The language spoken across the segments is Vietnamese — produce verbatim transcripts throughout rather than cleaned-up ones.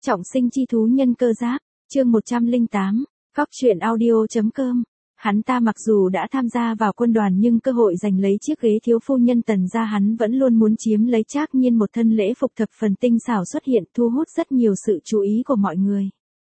Trọng sinh chi thú nhân cơ giáp, chương một trăm lẻ tám, Góc truyện audio.com. Hắn ta mặc dù đã tham gia vào quân đoàn nhưng cơ hội giành lấy chiếc ghế thiếu phu nhân Tần gia hắn vẫn luôn muốn chiếm lấy. Trác Nhiên một thân lễ phục thập phần tinh xảo xuất hiện, thu hút rất nhiều sự chú ý của mọi người.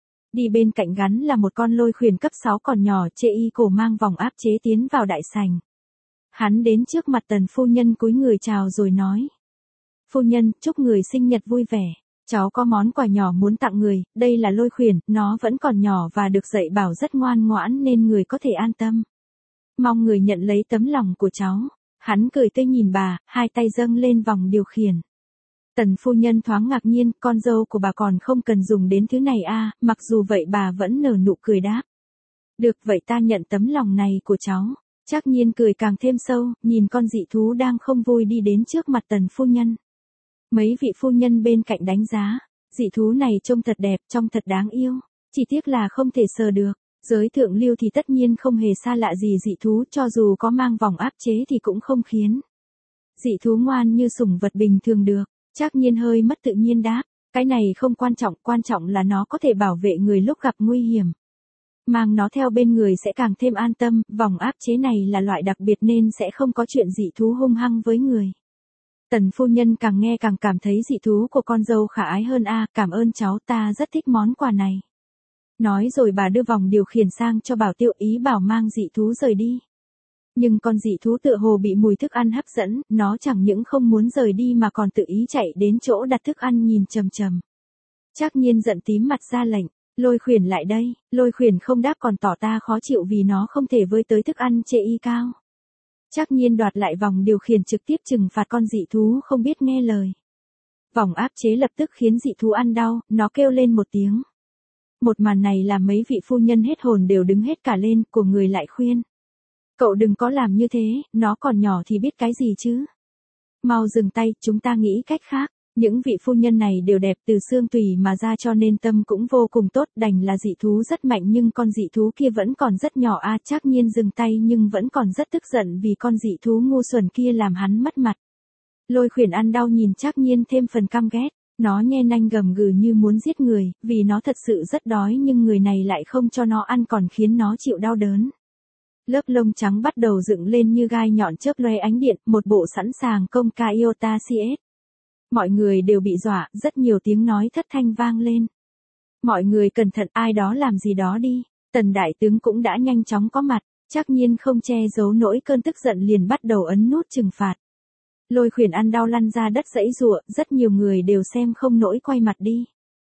Đi bên cạnh gắn là một con lôi khuyển cấp sáu còn nhỏ, chê y cổ mang vòng áp chế tiến vào đại sảnh. Hắn đến trước mặt Tần phu nhân cúi người chào rồi nói: "Phu nhân, chúc người sinh nhật vui vẻ. Cháu có món quà nhỏ muốn tặng người, đây là lôi khuyển, nó vẫn còn nhỏ và được dạy bảo rất ngoan ngoãn nên người có thể an tâm. Mong người nhận lấy tấm lòng của cháu." Hắn cười tươi nhìn bà, hai tay dâng lên vòng điều khiển. Tần phu nhân thoáng ngạc nhiên, con dâu của bà còn không cần dùng đến thứ này à, mặc dù vậy bà vẫn nở nụ cười đáp: "Được vậy ta nhận tấm lòng này của cháu." Trác Nhiên cười càng thêm sâu, nhìn con dị thú đang không vui đi đến trước mặt Tần phu nhân. Mấy vị phu nhân bên cạnh đánh giá, dị thú này trông thật đẹp, trông thật đáng yêu, chỉ tiếc là không thể sờ được. Giới thượng lưu thì tất nhiên không hề xa lạ gì dị thú, cho dù có mang vòng áp chế thì cũng không khiến dị thú ngoan như sủng vật bình thường được. Trác Nhiên hơi mất tự nhiên đáp: "Cái này không quan trọng, quan trọng là nó có thể bảo vệ người lúc gặp nguy hiểm. Mang nó theo bên người sẽ càng thêm an tâm, vòng áp chế này là loại đặc biệt nên sẽ không có chuyện dị thú hung hăng với người." Tần phu nhân càng nghe càng cảm thấy dị thú của con dâu khả ái hơn a, cảm ơn cháu, ta rất thích món quà này. Nói rồi bà đưa vòng điều khiển sang cho Bảo Tiêu, ý bảo mang dị thú rời đi. Nhưng con dị thú tựa hồ bị mùi thức ăn hấp dẫn, nó chẳng những không muốn rời đi mà còn tự ý chạy đến chỗ đặt thức ăn nhìn chằm chằm. Trác Nhiên giận tím mặt ra lệnh: "Lôi khuyển lại đây." Lôi khuyển không đáp còn tỏ ta khó chịu vì nó không thể với tới thức ăn chê y cao. Trác Nhiên đoạt lại vòng điều khiển trực tiếp trừng phạt con dị thú không biết nghe lời. Vòng áp chế lập tức khiến dị thú ăn đau, nó kêu lên một tiếng. Một màn này làm mấy vị phu nhân hết hồn đều đứng hết cả lên, của người lại khuyên: "Cậu đừng có làm như thế, nó còn nhỏ thì biết cái gì chứ. Mau dừng tay, chúng ta nghĩ cách khác." Những vị phu nhân này đều đẹp từ xương tùy mà ra cho nên tâm cũng vô cùng tốt, đành là dị thú rất mạnh nhưng con dị thú kia vẫn còn rất nhỏ a. Trác Nhiên dừng tay nhưng vẫn còn rất tức giận vì con dị thú ngu xuẩn kia làm hắn mất mặt. Lôi khuyển ăn đau nhìn Trác Nhiên thêm phần căm ghét, nó nhe nanh gầm gừ như muốn giết người, vì nó thật sự rất đói nhưng người này lại không cho nó ăn còn khiến nó chịu đau đớn. Lớp lông trắng bắt đầu dựng lên như gai nhọn chớp lóe ánh điện, một bộ sẵn sàng công ca Iota xê ét. Mọi người đều bị dọa, rất nhiều tiếng nói thất thanh vang lên. "Mọi người cẩn thận, ai đó làm gì đó đi." Tần đại tướng cũng đã nhanh chóng có mặt, Trác Nhiên không che giấu nỗi cơn tức giận liền bắt đầu ấn nút trừng phạt. Lôi khuyển ăn đau lăn ra đất giãy giụa, rất nhiều người đều xem không nổi quay mặt đi.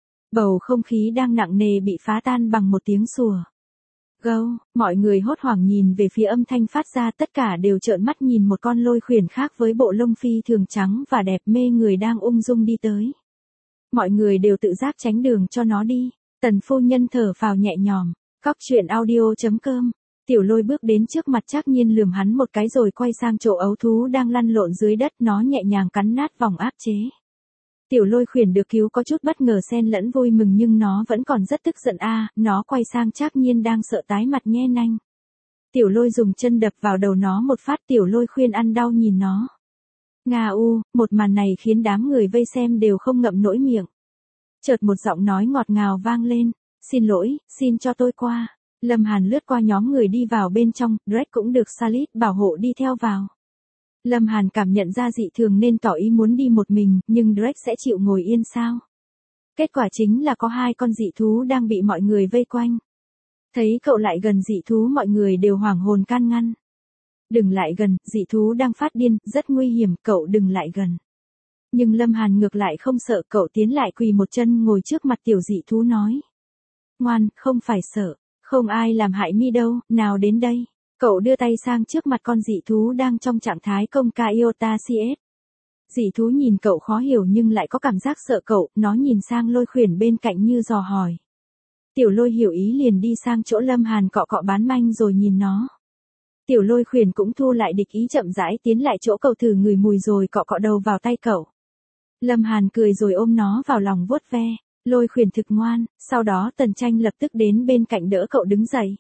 Bầu không khí đang nặng nề bị phá tan bằng một tiếng sủa. Gâu, mọi người hốt hoảng nhìn về phía âm thanh phát ra, tất cả đều trợn mắt nhìn một con lôi khuyển khác với bộ lông phi thường trắng và đẹp mê người đang ung dung đi tới. Mọi người đều tự giác tránh đường cho nó đi. Tần phu nhân thở phào nhẹ nhõm. Góc truyện audio.com. Tiểu Lôi bước đến trước mặt Trác Nhiên lườm hắn một cái rồi quay sang chỗ ấu thú đang lăn lộn dưới đất, nó nhẹ nhàng cắn nát vòng áp chế. Tiểu Lôi khuyển được cứu có chút bất ngờ xen lẫn vui mừng nhưng nó vẫn còn rất tức giận a, à, nó quay sang Trác Nhiên đang sợ tái mặt nhe nanh. Tiểu Lôi dùng chân đập vào đầu nó một phát, Tiểu Lôi khuyên ăn đau nhìn nó. Nga u, một màn này khiến đám người vây xem đều không ngậm nổi miệng. Chợt một giọng nói ngọt ngào vang lên: "Xin lỗi, xin cho tôi qua." Lâm Hàn lướt qua nhóm người đi vào bên trong, Drake cũng được Salit bảo hộ đi theo vào. Lâm Hàn cảm nhận ra dị thường nên tỏ ý muốn đi một mình, nhưng Drake sẽ chịu ngồi yên sao? Kết quả chính là có hai con dị thú đang bị mọi người vây quanh. Thấy cậu lại gần dị thú mọi người đều hoảng hồn can ngăn. "Đừng lại gần, dị thú đang phát điên, rất nguy hiểm, cậu đừng lại gần." Nhưng Lâm Hàn ngược lại không sợ, cậu tiến lại quỳ một chân ngồi trước mặt tiểu dị thú nói: "Ngoan, không phải sợ, không ai làm hại mi đâu, nào đến đây." Cậu đưa tay sang trước mặt con dị thú đang trong trạng thái công ca Iota xê ét. Dị thú nhìn cậu khó hiểu nhưng lại có cảm giác sợ cậu, nó nhìn sang Lôi khuyển bên cạnh như dò hỏi. Tiểu Lôi hiểu ý liền đi sang chỗ Lâm Hàn cọ cọ bán manh rồi nhìn nó. Tiểu Lôi khuyển cũng thu lại địch ý, chậm rãi tiến lại chỗ cậu thử ngửi mùi rồi cọ cọ đầu vào tay cậu. Lâm Hàn cười rồi ôm nó vào lòng vuốt ve. Lôi khuyển thực ngoan, sau đó Tần Tranh lập tức đến bên cạnh đỡ cậu đứng dậy.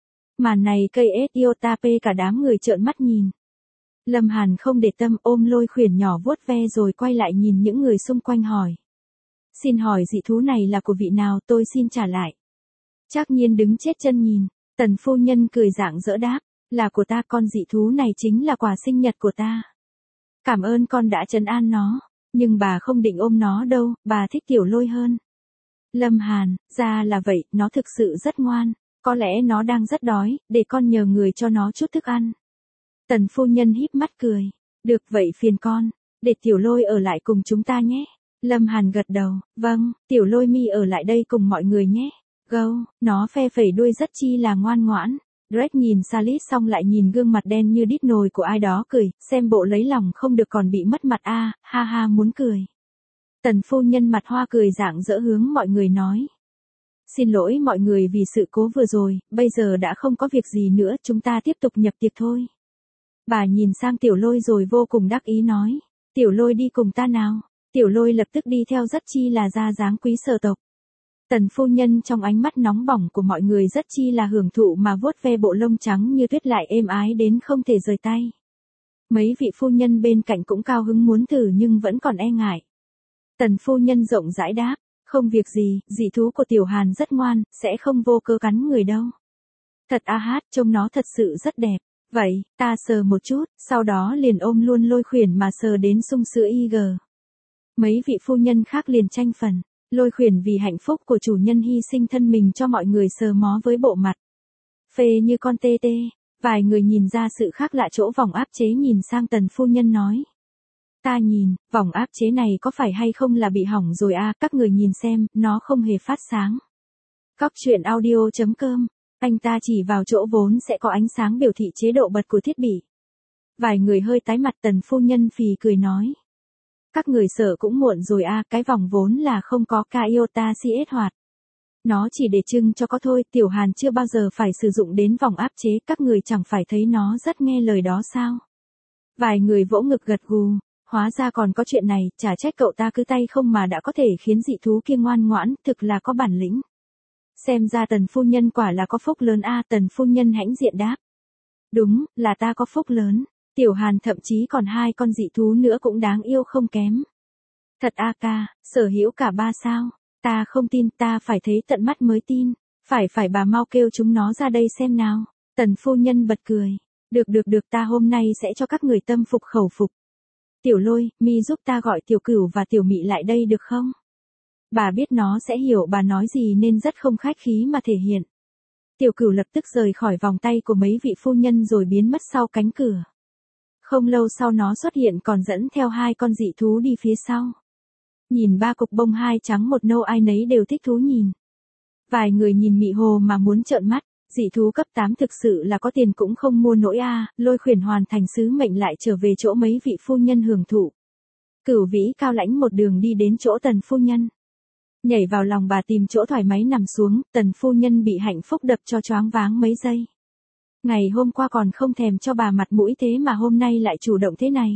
Màn này cây ét Iota P cả đám người trợn mắt nhìn. Lâm Hàn không để tâm, ôm Lôi khuyển nhỏ vuốt ve rồi quay lại nhìn những người xung quanh hỏi: Xin hỏi dị thú này là của vị nào, tôi xin trả lại. Trác Nhiên đứng chết chân nhìn, Tần phu nhân cười rạng rỡ đáp, là của ta, con dị thú này chính là quà sinh nhật của ta. Cảm ơn con đã trấn an nó, nhưng bà không định ôm nó đâu, bà thích Tiểu Lôi hơn. Lâm Hàn, ra là vậy, nó thực sự rất ngoan, có lẽ nó đang rất đói, để con nhờ người cho nó chút thức ăn. Tần phu nhân híp mắt cười, được vậy phiền con, để Tiểu Lôi ở lại cùng chúng ta nhé. Lâm Hàn gật đầu, vâng, Tiểu Lôi mi ở lại đây cùng mọi người nhé. Gâu, nó phe phẩy đuôi rất chi là ngoan ngoãn. Drake nhìn Salit xong lại nhìn gương mặt đen như đít nồi của ai đó cười, xem bộ lấy lòng không được còn bị mất mặt a, à, ha ha muốn cười. Tần phu nhân mặt hoa cười rạng rỡ hướng mọi người nói. Xin lỗi mọi người vì sự cố vừa rồi, bây giờ đã không có việc gì nữa, chúng ta tiếp tục nhập tiệc thôi. Bà nhìn sang Tiểu Lôi rồi vô cùng đắc ý nói, Tiểu Lôi đi cùng ta nào. Tiểu Lôi lập tức đi theo rất chi là ra dáng quý sở tộc. Tần phu nhân trong ánh mắt nóng bỏng của mọi người rất chi là hưởng thụ mà vuốt ve bộ lông trắng như tuyết lại êm ái đến không thể rời tay. Mấy vị phu nhân bên cạnh cũng cao hứng muốn thử nhưng vẫn còn e ngại. Tần phu nhân rộng rãi đáp, không việc gì, dị thú của Tiểu Hàn rất ngoan, sẽ không vô cớ cắn người đâu. Thật a hát, trông nó thật sự rất đẹp. Vậy, ta sờ một chút, sau đó liền ôm luôn Lôi Khuyển mà sờ đến sung sữa y gờ. Mấy vị phu nhân khác liền tranh phần. Lôi Khuyển vì hạnh phúc của chủ nhân hy sinh thân mình cho mọi người sờ mó với bộ mặt phê như con tê tê. Vài người nhìn ra sự khác lạ chỗ vòng áp chế nhìn sang Tần phu nhân nói. Ta nhìn, vòng áp chế này có phải hay không là bị hỏng rồi à, các người nhìn xem, nó không hề phát sáng. Cóc truyện audio chấm com, anh ta chỉ vào chỗ vốn sẽ có ánh sáng biểu thị chế độ bật của thiết bị. Vài người hơi tái mặt, Tần phu nhân phì cười nói. Các người sợ cũng muộn rồi à, cái vòng vốn là không có ca iota xê ét hoạt. Nó chỉ để trưng cho có thôi, Tiểu Hàn chưa bao giờ phải sử dụng đến vòng áp chế, các người chẳng phải thấy nó rất nghe lời đó sao. Vài người vỗ ngực gật gù, hóa ra còn có chuyện này, chả trách cậu ta cứ tay không mà đã có thể khiến dị thú kia ngoan ngoãn, thực là có bản lĩnh. Xem ra Tần phu nhân quả là có phúc lớn a, à, Tần phu nhân hãnh diện đáp. Đúng, là ta có phúc lớn. Tiểu Hàn thậm chí còn hai con dị thú nữa cũng đáng yêu không kém. Thật a ca, sở hữu cả ba sao. Ta không tin, ta phải thấy tận mắt mới tin. Phải phải bà mau kêu chúng nó ra đây xem nào. Tần phu nhân bật cười. Được được được, ta hôm nay sẽ cho các người tâm phục khẩu phục. Tiểu Lôi, mi giúp ta gọi Tiểu Cửu và Tiểu Mị lại đây được không? Bà biết nó sẽ hiểu bà nói gì nên rất không khách khí mà thể hiện. Tiểu Cửu lập tức rời khỏi vòng tay của mấy vị phu nhân rồi biến mất sau cánh cửa. Không lâu sau nó xuất hiện còn dẫn theo hai con dị thú đi phía sau. Nhìn ba cục bông hai trắng một nâu ai nấy đều thích thú nhìn. Vài người nhìn Mị Hồ mà muốn trợn mắt, dị thú cấp tám thực sự là có tiền cũng không mua nổi a, à. Lôi Khuyển hoàn thành sứ mệnh lại trở về chỗ mấy vị phu nhân hưởng thụ. Cửu Vĩ cao lãnh một đường đi đến chỗ Tần phu nhân. Nhảy vào lòng bà tìm chỗ thoải mái nằm xuống, Tần phu nhân bị hạnh phúc đập cho choáng váng mấy giây. Ngày hôm qua còn không thèm cho bà mặt mũi thế mà hôm nay lại chủ động thế này.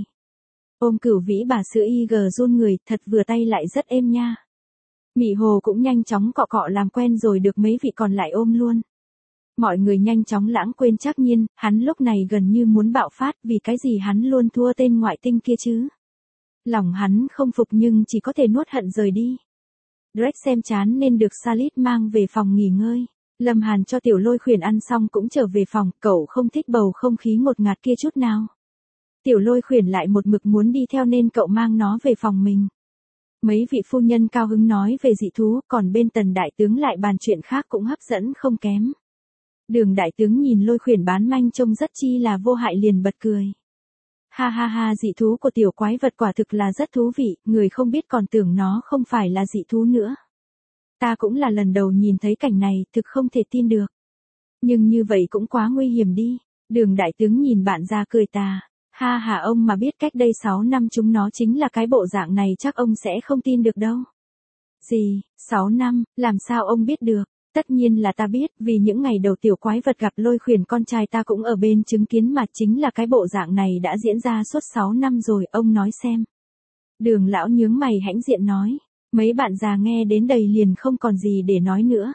Ôm Cửu Vĩ bà sữa y gờ run người, thật vừa tay lại rất êm nha. Mị Hồ cũng nhanh chóng cọ cọ làm quen rồi được mấy vị còn lại ôm luôn. Mọi người nhanh chóng lãng quên Trác Nhiên, hắn lúc này gần như muốn bạo phát vì cái gì hắn luôn thua tên ngoại tinh kia chứ. Lòng hắn không phục nhưng chỉ có thể nuốt hận rời đi. Drake xem chán nên được Salit mang về phòng nghỉ ngơi. Lâm Hàn cho Tiểu Lôi Khuyển ăn xong cũng trở về phòng, cậu không thích bầu không khí ngột ngạt kia chút nào. Tiểu Lôi Khuyển lại một mực muốn đi theo nên cậu mang nó về phòng mình. Mấy vị phu nhân cao hứng nói về dị thú, còn bên Tần đại tướng lại bàn chuyện khác cũng hấp dẫn không kém. Đường đại tướng nhìn Lôi Khuyển bán manh trông rất chi là vô hại liền bật cười. Ha ha ha, dị thú của tiểu quái vật quả thực là rất thú vị, người không biết còn tưởng nó không phải là dị thú nữa. Ta cũng là lần đầu nhìn thấy cảnh này, thực không thể tin được. Nhưng như vậy cũng quá nguy hiểm đi. Đường đại tướng nhìn bạn ra cười tà. Ha ha, ông mà biết cách đây sáu năm chúng nó chính là cái bộ dạng này chắc ông sẽ không tin được đâu. Gì, sáu năm, làm sao ông biết được? Tất nhiên là ta biết, vì những ngày đầu tiểu quái vật gặp Lôi Khuyển con trai ta cũng ở bên chứng kiến mà chính là cái bộ dạng này đã diễn ra suốt sáu năm rồi, ông nói xem. Đường lão nhướng mày hãnh diện nói. Mấy bạn già nghe đến đây liền không còn gì để nói nữa.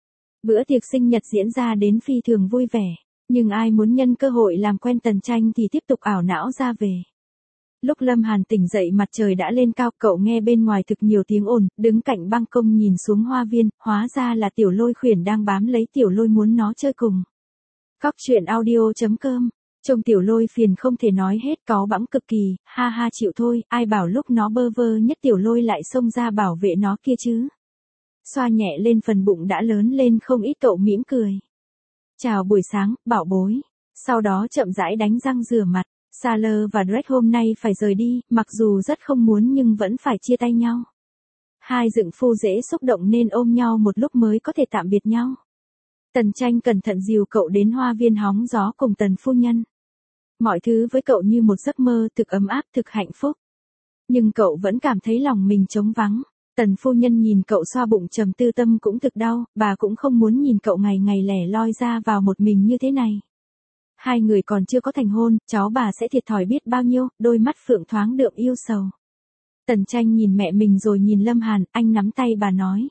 Bữa tiệc sinh nhật diễn ra đến phi thường vui vẻ, nhưng ai muốn nhân cơ hội làm quen Tần Tranh thì tiếp tục ảo não ra về. Lúc Lâm Hàn tỉnh dậy mặt trời đã lên cao, cậu nghe bên ngoài thực nhiều tiếng ồn, đứng cạnh ban công nhìn xuống hoa viên, hóa ra là Tiểu Lôi khuyển đang bám lấy Tiểu Lôi muốn nó chơi cùng. Cóc truyện audio chấm com. Trông Tiểu Lôi phiền không thể nói hết, cáu bẵng cực kỳ, ha ha chịu thôi, ai bảo lúc nó bơ vơ nhất Tiểu Lôi lại xông ra bảo vệ nó kia chứ. Xoa nhẹ lên phần bụng đã lớn lên không ít, cậu mỉm cười. Chào buổi sáng, bảo bối. Sau đó chậm rãi đánh răng rửa mặt. Sailor và Drake hôm nay phải rời đi, mặc dù rất không muốn nhưng vẫn phải chia tay nhau. Hai dựng phu dễ xúc động nên ôm nhau một lúc mới có thể tạm biệt nhau. Tần Tranh cẩn thận dìu cậu đến hoa viên hóng gió cùng Tần phu nhân. Mọi thứ với cậu như một giấc mơ, thực ấm áp, thực hạnh phúc. Nhưng cậu vẫn cảm thấy lòng mình trống vắng. Tần phu nhân nhìn cậu xoa bụng trầm tư, tâm cũng thực đau, bà cũng không muốn nhìn cậu ngày ngày lẻ loi ra vào một mình như thế này. Hai người còn chưa có thành hôn, cháu bà sẽ thiệt thòi biết bao nhiêu, đôi mắt phượng thoáng đượm yêu sầu. Tần Tranh nhìn mẹ mình rồi nhìn Lâm Hàn, anh nắm tay bà nói.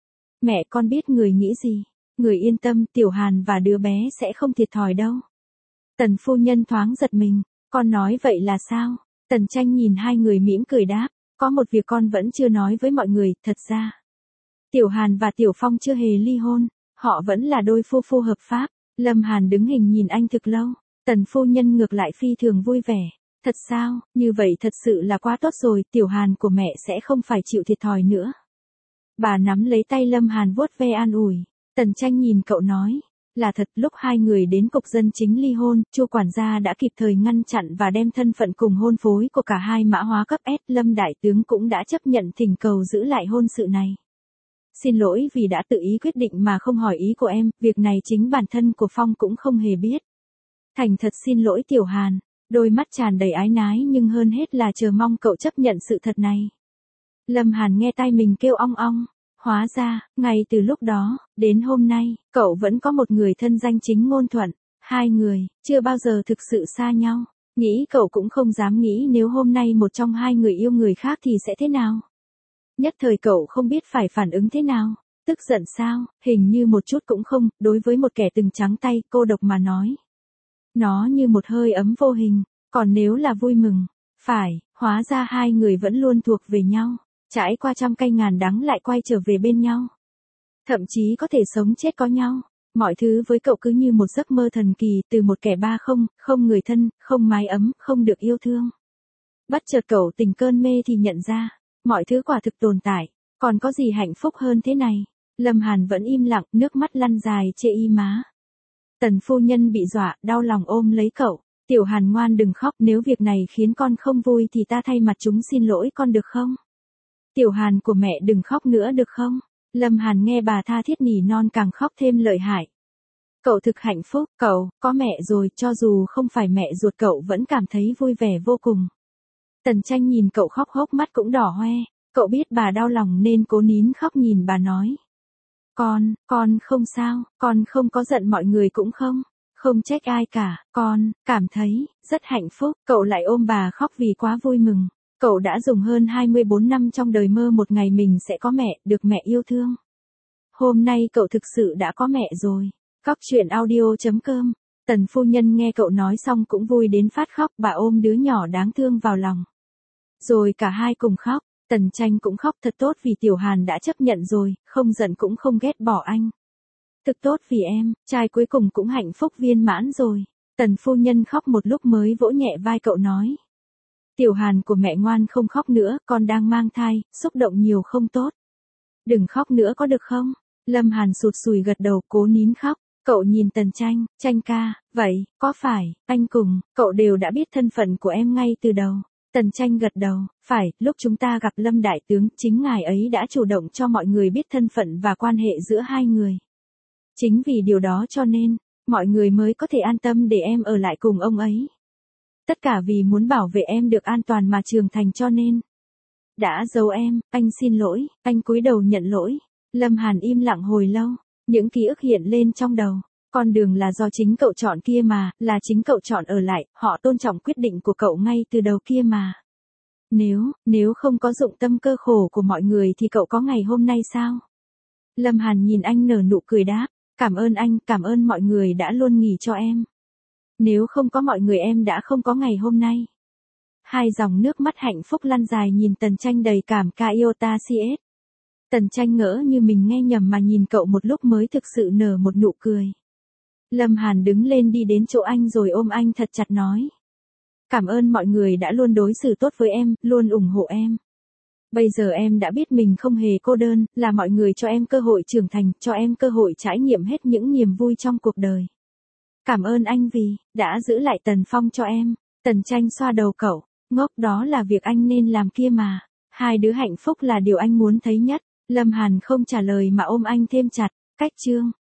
Mẹ con biết người nghĩ gì, người yên tâm, Tiểu Hàn và đứa bé sẽ không thiệt thòi đâu. Tần phu nhân thoáng giật mình, con nói vậy là sao? Tần Tranh nhìn hai người mỉm cười đáp, có một việc con vẫn chưa nói với mọi người, thật ra. Tiểu Hàn và Tiểu Phong chưa hề ly hôn, họ vẫn là đôi phu phu hợp pháp. Lâm Hàn đứng hình nhìn anh thực lâu, Tần phu nhân ngược lại phi thường vui vẻ. Thật sao, như vậy thật sự là quá tốt rồi, Tiểu Hàn của mẹ sẽ không phải chịu thiệt thòi nữa. Bà nắm lấy tay Lâm Hàn vuốt ve an ủi. Tần Tranh nhìn cậu nói, là thật, lúc hai người đến cục dân chính ly hôn, Chu quản gia đã kịp thời ngăn chặn và đem thân phận cùng hôn phối của cả hai mã hóa cấp S. Lâm đại tướng cũng đã chấp nhận thỉnh cầu giữ lại hôn sự này. Xin lỗi vì đã tự ý quyết định mà không hỏi ý của em, việc này chính bản thân của Phong cũng không hề biết. Thành thật xin lỗi Tiểu Hàn, đôi mắt tràn đầy ái nái nhưng hơn hết là chờ mong cậu chấp nhận sự thật này. Lâm Hàn nghe tai mình kêu ong ong, hóa ra, ngay từ lúc đó, đến hôm nay, cậu vẫn có một người thân danh chính ngôn thuận, hai người, chưa bao giờ thực sự xa nhau, nghĩ cậu cũng không dám nghĩ nếu hôm nay một trong hai người yêu người khác thì sẽ thế nào. Nhất thời cậu không biết phải phản ứng thế nào, tức giận sao, hình như một chút cũng không, đối với một kẻ từng trắng tay, cô độc mà nói. Nó như một hơi ấm vô hình, còn nếu là vui mừng, phải, hóa ra hai người vẫn luôn thuộc về nhau, trải qua trăm cây ngàn đắng lại quay trở về bên nhau. Thậm chí có thể sống chết có nhau, mọi thứ với cậu cứ như một giấc mơ thần kỳ, từ một kẻ ba không, không người thân, không mái ấm, không được yêu thương. Bất chợt cậu tỉnh cơn mê thì nhận ra. Mọi thứ quả thực tồn tại, còn có gì hạnh phúc hơn thế này. Lâm Hàn vẫn im lặng, nước mắt lăn dài chê y má. Tần phu nhân bị dọa, đau lòng ôm lấy cậu. Tiểu Hàn ngoan đừng khóc, nếu việc này khiến con không vui thì ta thay mặt chúng xin lỗi con được không? Tiểu Hàn của mẹ đừng khóc nữa được không? Lâm Hàn nghe bà tha thiết nỉ non càng khóc thêm lợi hại. Cậu thực hạnh phúc, cậu, có mẹ rồi, cho dù không phải mẹ ruột cậu vẫn cảm thấy vui vẻ vô cùng. Tần Tranh nhìn cậu khóc hốc mắt cũng đỏ hoe, cậu biết bà đau lòng nên cố nín khóc nhìn bà nói. Con, con không sao, con không có giận mọi người cũng không, không trách ai cả, con, cảm thấy, rất hạnh phúc, cậu lại ôm bà khóc vì quá vui mừng. Cậu đã dùng hơn hai mươi bốn năm trong đời mơ một ngày mình sẽ có mẹ, được mẹ yêu thương. Hôm nay cậu thực sự đã có mẹ rồi. Cóc truyện audio chấm com. Tần phu nhân nghe cậu nói xong cũng vui đến phát khóc, bà ôm đứa nhỏ đáng thương vào lòng. Rồi cả hai cùng khóc, Tần Tranh cũng khóc thật tốt vì Tiểu Hàn đã chấp nhận rồi, không giận cũng không ghét bỏ anh. Thực tốt vì em, trai cuối cùng cũng hạnh phúc viên mãn rồi. Tần phu nhân khóc một lúc mới vỗ nhẹ vai cậu nói. Tiểu Hàn của mẹ ngoan không khóc nữa, con đang mang thai, xúc động nhiều không tốt. Đừng khóc nữa có được không? Lâm Hàn sụt sùi gật đầu cố nín khóc. Cậu nhìn Tần Tranh, Tranh ca, vậy, có phải, anh cùng, cậu đều đã biết thân phận của em ngay từ đầu. Tần Tranh gật đầu, phải, lúc chúng ta gặp Lâm đại tướng, chính ngài ấy đã chủ động cho mọi người biết thân phận và quan hệ giữa hai người. Chính vì điều đó cho nên, mọi người mới có thể an tâm để em ở lại cùng ông ấy. Tất cả vì muốn bảo vệ em được an toàn mà trưởng thành cho nên. Đã giấu em, anh xin lỗi, anh cúi đầu nhận lỗi. Lâm Hàn im lặng hồi lâu, những ký ức hiện lên trong đầu. Con đường là do chính cậu chọn kia mà, là chính cậu chọn ở lại, họ tôn trọng quyết định của cậu ngay từ đầu kia mà. Nếu, nếu không có dụng tâm cơ khổ của mọi người thì cậu có ngày hôm nay sao? Lâm Hàn nhìn anh nở nụ cười đáp, cảm ơn anh, cảm ơn mọi người đã luôn nghỉ cho em. Nếu không có mọi người em đã không có ngày hôm nay. Hai dòng nước mắt hạnh phúc lăn dài nhìn Tần Tranh đầy cảm ca yêu ta si ét. Tần Tranh ngỡ như mình nghe nhầm mà nhìn cậu một lúc mới thực sự nở một nụ cười. Lâm Hàn đứng lên đi đến chỗ anh rồi ôm anh thật chặt nói. Cảm ơn mọi người đã luôn đối xử tốt với em, luôn ủng hộ em. Bây giờ em đã biết mình không hề cô đơn, là mọi người cho em cơ hội trưởng thành, cho em cơ hội trải nghiệm hết những niềm vui trong cuộc đời. Cảm ơn anh vì đã giữ lại Tần Phong cho em. Tần Tranh xoa đầu cậu, ngốc, đó là việc anh nên làm kia mà. Hai đứa hạnh phúc là điều anh muốn thấy nhất. Lâm Hàn không trả lời mà ôm anh thêm chặt. Cách chương